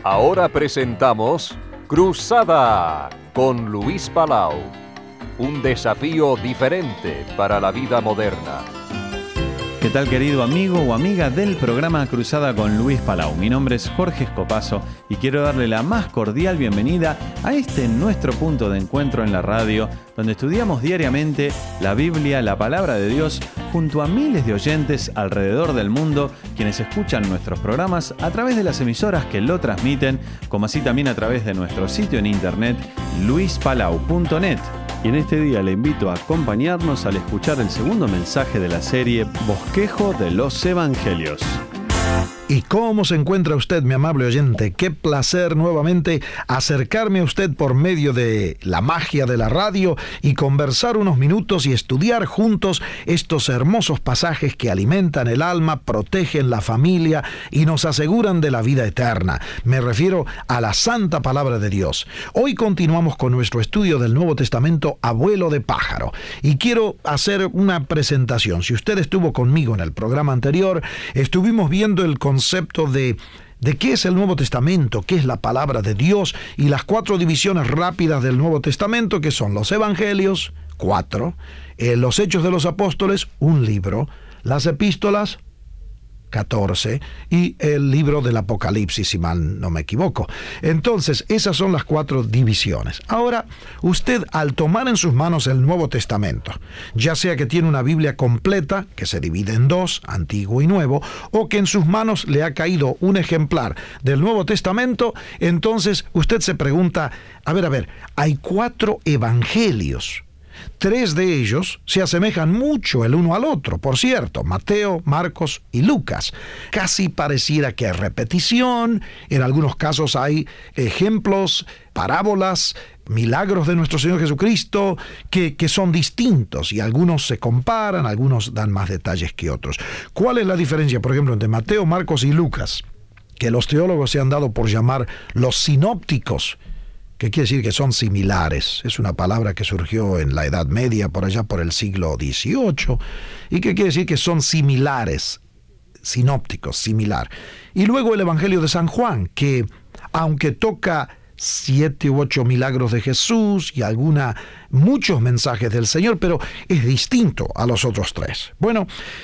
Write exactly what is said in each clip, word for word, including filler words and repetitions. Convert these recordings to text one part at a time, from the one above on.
Ahora presentamos Cruzada con Luis Palau. Un desafío diferente para la vida moderna. ¿Qué tal, querido amigo o amiga del programa Cruzada con Luis Palau? Mi nombre es Jorge Escopazo y quiero darle la más cordial bienvenida a este nuestro punto de encuentro en la radio, donde estudiamos diariamente la Biblia, la palabra de Dios, junto a miles de oyentes alrededor del mundo, quienes escuchan nuestros programas a través de las emisoras que lo transmiten, como así también a través de nuestro sitio en internet, luis palau punto net. Y en este día le invito a acompañarnos al escuchar el segundo mensaje de la serie Bosquejo de los Evangelios. ¿Y cómo se encuentra usted, mi amable oyente? Qué placer nuevamente acercarme a usted por medio de la magia de la radio y conversar unos minutos y estudiar juntos estos hermosos pasajes que alimentan el alma, protegen la familia y nos aseguran de la vida eterna. Me refiero a la santa palabra de Dios. Hoy continuamos con nuestro estudio del Nuevo Testamento a vuelo de pájaro y quiero hacer una presentación. Si usted estuvo conmigo en el programa anterior, estuvimos viendo el concepto concepto de, de qué es el Nuevo Testamento, qué es la palabra de Dios y las cuatro divisiones rápidas del Nuevo Testamento, que son los Evangelios, cuatro, eh, los Hechos de los Apóstoles, un libro, las Epístolas, catorce, y el libro del Apocalipsis, si mal no me equivoco. Entonces, esas son las cuatro divisiones. Ahora, usted al tomar en sus manos el Nuevo Testamento, ya sea que tiene una Biblia completa, que se divide en dos, Antiguo y Nuevo, o que en sus manos le ha caído un ejemplar del Nuevo Testamento, entonces usted se pregunta, a ver, a ver, hay cuatro evangelios. Tres de ellos se asemejan mucho el uno al otro, por cierto, Mateo, Marcos y Lucas. Casi pareciera que hay repetición, en algunos casos hay ejemplos, parábolas, milagros de nuestro Señor Jesucristo que, que son distintos y algunos se comparan, algunos dan más detalles que otros. ¿Cuál es la diferencia, por ejemplo, entre Mateo, Marcos y Lucas? Que los teólogos se han dado por llamar los sinópticos, que quiere decir que son similares. Es una palabra que surgió en la Edad Media, por allá por el siglo dieciocho, y que quiere decir que son similares, sinópticos, similar. Y luego el Evangelio de San Juan, que aunque toca siete u ocho milagros de Jesús y alguna, muchos mensajes del Señor, pero es distinto a los otros tres. Bueno,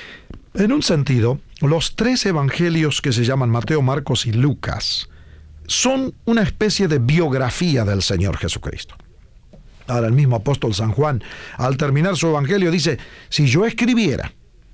en un sentido, los tres evangelios que se llaman Mateo, Marcos y Lucas son una especie de biografía del Señor Jesucristo. Ahora, el mismo apóstol San Juan, al terminar su evangelio, dice, si yo escribiera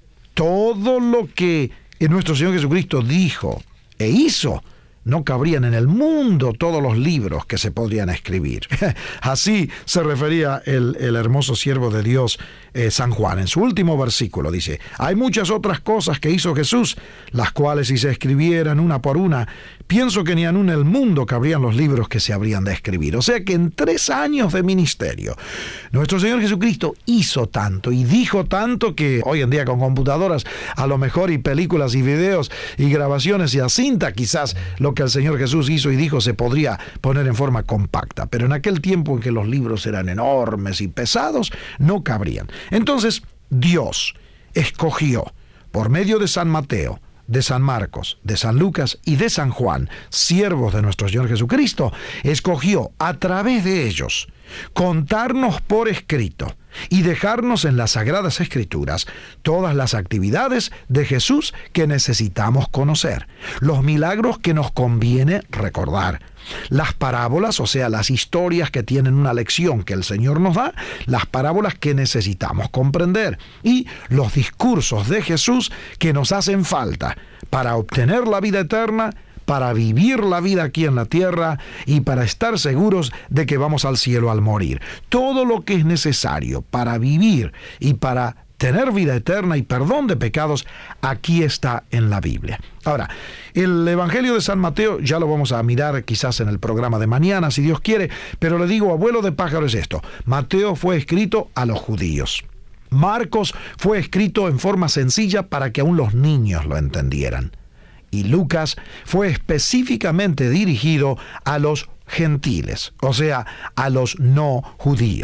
todo lo que nuestro Señor Jesucristo dijo e hizo, no cabrían en el mundo todos los libros que se podrían escribir. Así se refería el, el hermoso siervo de Dios, eh, San Juan. En su último versículo dice, hay muchas otras cosas que hizo Jesús, las cuales si se escribieran una por una, pienso que ni aun en el mundo cabrían los libros que se habrían de escribir. O sea que en tres años de ministerio, nuestro Señor Jesucristo hizo tanto y dijo tanto que hoy en día con computadoras, a lo mejor y películas y videos y grabaciones y a cinta, quizás lo que el Señor Jesús hizo y dijo se podría poner en forma compacta. Pero en aquel tiempo en que los libros eran enormes y pesados, no cabrían. Entonces, Dios escogió por medio de San Mateo, de San Marcos, de San Lucas y de San Juan, siervos de nuestro Señor Jesucristo, escogió a través de ellos contarnos por escrito y dejarnos en las Sagradas Escrituras todas las actividades de Jesús que necesitamos conocer, los milagros que nos conviene recordar, las parábolas, o sea, las historias que tienen una lección que el Señor nos da, las parábolas que necesitamos comprender y los discursos de Jesús que nos hacen falta para obtener la vida eterna, para vivir la vida aquí en la tierra y para estar seguros de que vamos al cielo al morir. Todo lo que es necesario para vivir y para tener vida eterna y perdón de pecados, aquí está en la Biblia. Ahora, el Evangelio de San Mateo ya lo vamos a mirar quizás en el programa de mañana, si Dios quiere, pero le digo, abuelo de pájaro es esto. Mateo fue escrito a los judíos. Marcos fue escrito en forma sencilla para que aún los niños lo entendieran. Y Lucas fue específicamente dirigido a los gentiles, o sea, a los no judíos.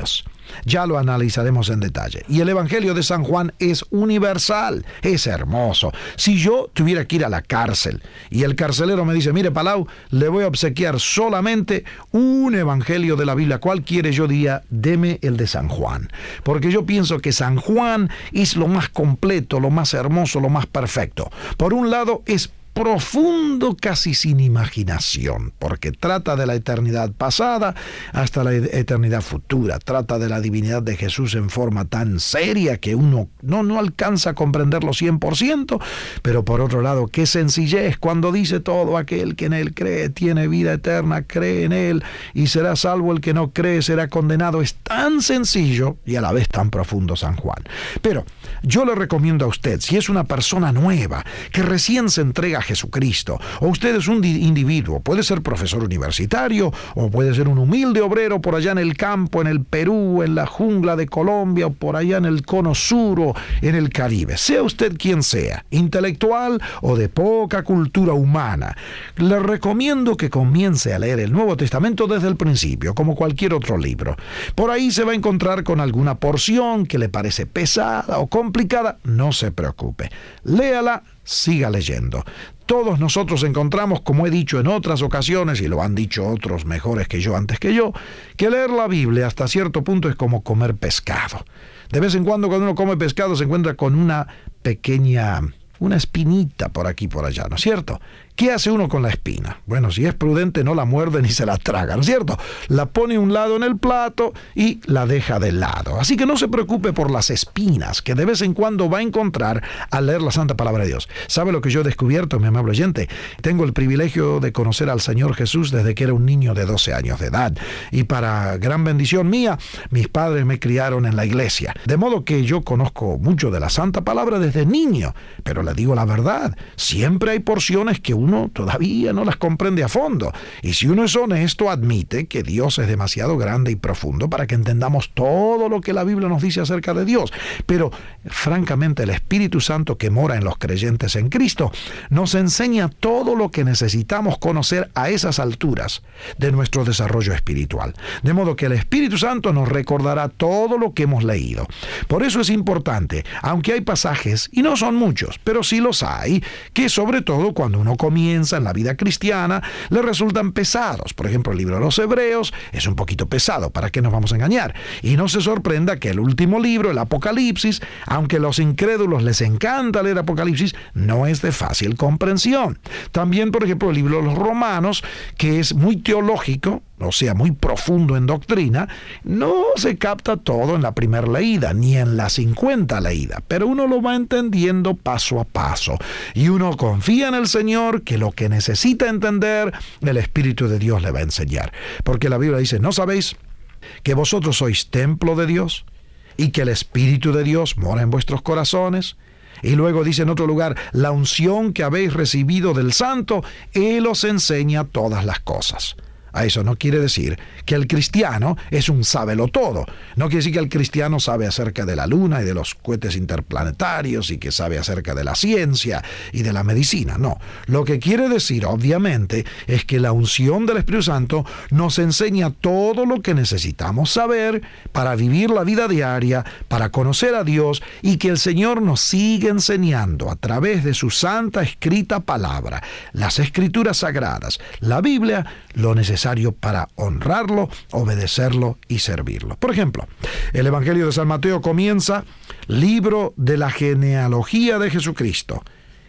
ya lo analizaremos en detalle. Y el Evangelio de San Juan es universal, es hermoso. Si yo tuviera que ir a la cárcel y el carcelero me dice, mire Palau, le voy a obsequiar solamente un Evangelio de la Biblia, ¿cuál quiere? Yo diría, deme el de San Juan. Porque yo pienso que San Juan es lo más completo, lo más hermoso, lo más perfecto. Por un lado, es profundo, casi sin imaginación, porque trata de la eternidad pasada hasta la eternidad futura, trata de la divinidad de Jesús en forma tan seria que uno no, no alcanza a comprenderlo cien por ciento, pero por otro lado, qué sencillez cuando dice todo aquel que en él cree tiene vida eterna, cree en él y será salvo, el que no cree será condenado. Es tan sencillo y a la vez tan profundo San Juan. Pero yo le recomiendo a usted, si es una persona nueva, que recién se entrega a Jesucristo, o usted es un individuo, puede ser profesor universitario, o puede ser un humilde obrero por allá en el campo, en el Perú, en la jungla de Colombia, o por allá en el cono sur, o en el Caribe, sea usted quien sea, intelectual o de poca cultura humana, le recomiendo que comience a leer el Nuevo Testamento desde el principio, como cualquier otro libro. Por ahí se va a encontrar con alguna porción que le parece pesada o complicada, no se preocupe, léala, siga leyendo. Todos nosotros encontramos, como he dicho en otras ocasiones, y lo han dicho otros mejores que yo antes que yo, que leer la Biblia hasta cierto punto es como comer pescado. De vez en cuando cuando uno come pescado se encuentra con una pequeña, una espinita por aquí por allá, ¿no es cierto? ¿Qué hace uno con la espina? Bueno, si es prudente no la muerde ni se la traga, ¿no es cierto? La pone a un lado en el plato y la deja de lado. Así que no se preocupe por las espinas que de vez en cuando va a encontrar al leer la Santa Palabra de Dios. ¿Sabe lo que yo he descubierto, mi amable oyente? Tengo el privilegio de conocer al Señor Jesús desde que era un niño de doce años de edad. Y para gran bendición mía, mis padres me criaron en la iglesia. De modo que yo conozco mucho de la Santa Palabra desde niño. Pero le digo la verdad, siempre hay porciones que uno uno todavía no las comprende a fondo. Y si uno es honesto, admite que Dios es demasiado grande y profundo para que entendamos todo lo que la Biblia nos dice acerca de Dios. Pero, francamente, el Espíritu Santo que mora en los creyentes en Cristo nos enseña todo lo que necesitamos conocer a esas alturas de nuestro desarrollo espiritual. De modo que el Espíritu Santo nos recordará todo lo que hemos leído. Por eso es importante, aunque hay pasajes, y no son muchos, pero sí los hay, que sobre todo cuando uno comienza en la vida cristiana, le resultan pesados. Por ejemplo, el libro de los Hebreos es un poquito pesado, ¿para qué nos vamos a engañar? Y no se sorprenda que el último libro, el Apocalipsis, aunque a los incrédulos les encanta leer Apocalipsis, no es de fácil comprensión. También, por ejemplo, el libro de los Romanos, que es muy teológico, o sea, muy profundo en doctrina, no se capta todo en la primera leída, ni en la cincuenta leída, pero uno lo va entendiendo paso a paso, y uno confía en el Señor que lo que necesita entender, el Espíritu de Dios le va a enseñar, porque la Biblia dice, ¿no sabéis que vosotros sois templo de Dios, y que el Espíritu de Dios mora en vuestros corazones? Y luego dice en otro lugar, la unción que habéis recibido del Santo, Él os enseña todas las cosas. A eso no quiere decir que el cristiano es un sábelo-todo. No quiere decir que el cristiano sabe acerca de la luna y de los cohetes interplanetarios y que sabe acerca de la ciencia y de la medicina. No. Lo que quiere decir, obviamente, es que la unción del Espíritu Santo nos enseña todo lo que necesitamos saber para vivir la vida diaria, para conocer a Dios, y que el Señor nos sigue enseñando a través de su santa escrita palabra, las Escrituras sagradas, la Biblia, lo necesario para honrarlo, obedecerlo y servirlo. Por ejemplo, el Evangelio de San Mateo comienza, libro de la genealogía de Jesucristo,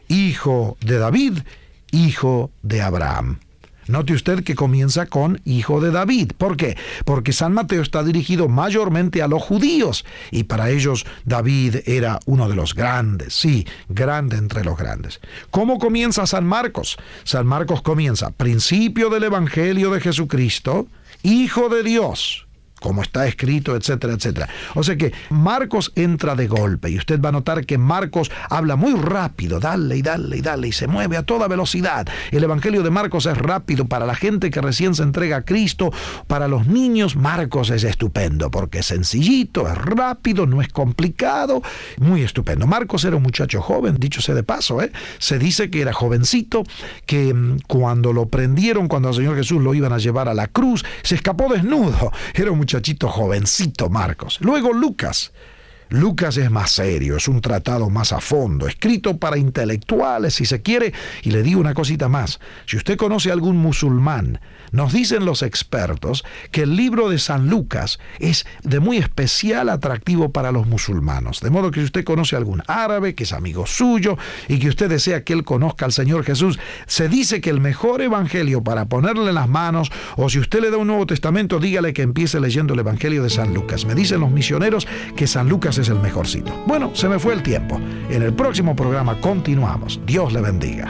hijo de David, hijo de Abraham. Note usted que comienza con hijo de David. ¿Por qué? Porque San Mateo está dirigido mayormente a los judíos, y para ellos David era uno de los grandes, sí, grande entre los grandes. ¿Cómo comienza San Marcos? San Marcos comienza, principio del Evangelio de Jesucristo, hijo de Dios, como está escrito, etcétera, etcétera. O sea que Marcos entra de golpe, y usted va a notar que Marcos habla muy rápido, dale y dale y dale, y se mueve a toda velocidad. El Evangelio de Marcos es rápido para la gente que recién se entrega a Cristo. Para los niños, Marcos es estupendo, porque es sencillito, es rápido, no es complicado, muy estupendo. Marcos era un muchacho joven, dicho sea de paso, ¿eh? Se dice que era jovencito, que cuando lo prendieron, cuando al Señor Jesús lo iban a llevar a la cruz, se escapó desnudo. Era un muchachito jovencito, Marcos. Luego Lucas. Lucas es más serio, es un tratado más a fondo, escrito para intelectuales, si se quiere. Y le digo una cosita más. Si usted conoce a algún musulmán, nos dicen los expertos que el libro de San Lucas es de muy especial atractivo para los musulmanos. De modo que si usted conoce a algún árabe que es amigo suyo y que usted desea que él conozca al Señor Jesús, se dice que el mejor evangelio para ponerle en las manos, o si usted le da un Nuevo Testamento, dígale que empiece leyendo el Evangelio de San Lucas. Me dicen los misioneros que San Lucas es el mejorcito. Bueno, se me fue el tiempo. En el próximo programa continuamos. Dios le bendiga.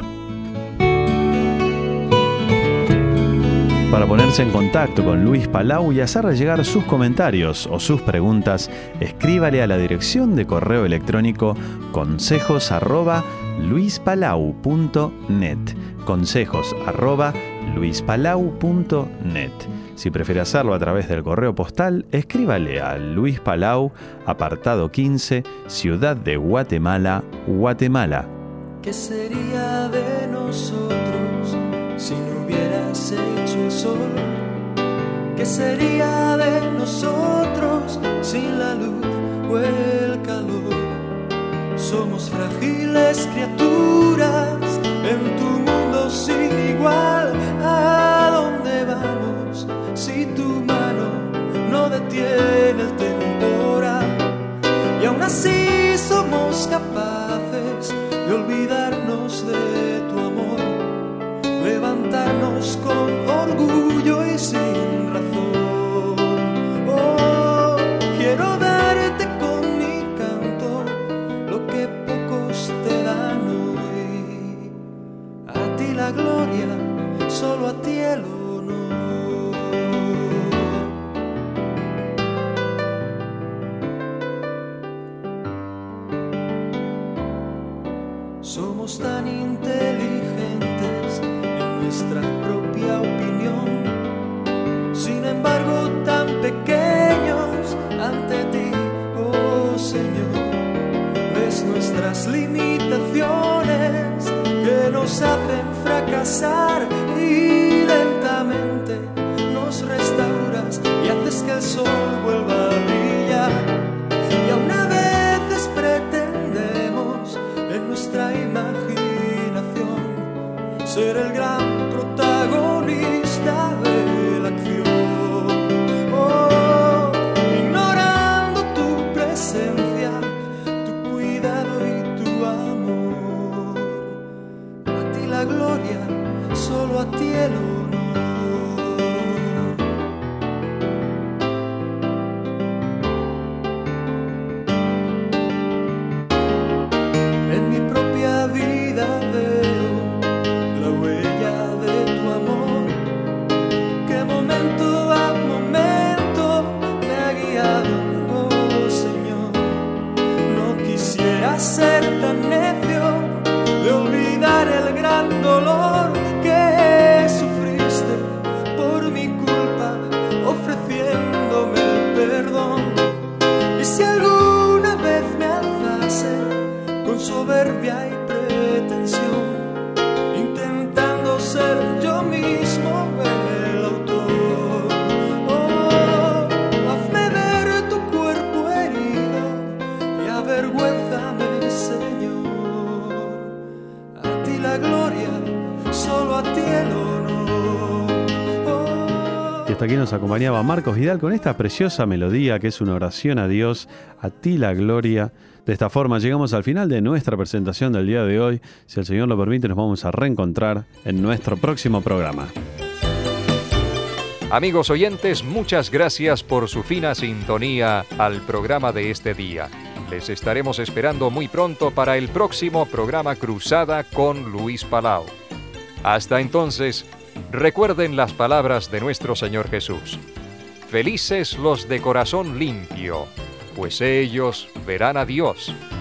Para ponerse en contacto con Luis Palau y hacerle llegar sus comentarios o sus preguntas, escríbale a la dirección de correo electrónico consejos arroba luispalau punto net. Consejos arroba luispalau punto net. Si prefiere hacerlo a través del correo postal, escríbale a Luis Palau, apartado quince, Ciudad de Guatemala, Guatemala. ¿Qué sería de nosotros si no hubieras hecho el sol? ¿Qué sería de nosotros sin la luz o el calor? Somos frágiles criaturas en tu mundo sin igual. ¿A dónde vamos si tu mano no detiene el temporal? Y aún así somos capaces de olvidarnos de tu amor, levantarnos con orgullo y sin razón. Oh, quiero darte con mi canto lo que pocos te dan hoy. A ti la gloria, solo a ti el honor. Somos tan inteligentes en nuestra propia opinión, sin embargo tan pequeños ante ti, oh Señor. Ves nuestras limitaciones que nos hacen fracasar y lentamente nos restauras y haces que el sol vuelva a brillar. Y aún a veces pretendemos en nuestra imaginación ser el gran protagonista de la acción. Oh, ignorando tu presencia, tu cuidado y tu amor. A ti la gloria, solo a ti el honor. En mi propia vida veo la huella de tu amor, que momento a momento me ha guiado, oh Señor. No quisiera ser tan necio de olvidar el gran dolor que sufriste por mi culpa, ofreciéndome el perdón. Y si alguna vez me alzase con soberbia y pretensión, intentando ser yo mismo el autor, oh, hazme ver tu cuerpo herido y avergüénzame, Señor. A ti la gloria, solo a ti el honor. Oh. Y hasta aquí nos acompañaba Marcos Vidal con esta preciosa melodía que es una oración a Dios, a ti la gloria. De esta forma llegamos al final de nuestra presentación del día de hoy. Si el Señor lo permite, nos vamos a reencontrar en nuestro próximo programa. Amigos oyentes, muchas gracias por su fina sintonía al programa de este día. Les estaremos esperando muy pronto para el próximo programa Cruzada con Luis Palau. Hasta entonces, recuerden las palabras de nuestro Señor Jesús. Felices los de corazón limpio, pues ellos verán a Dios.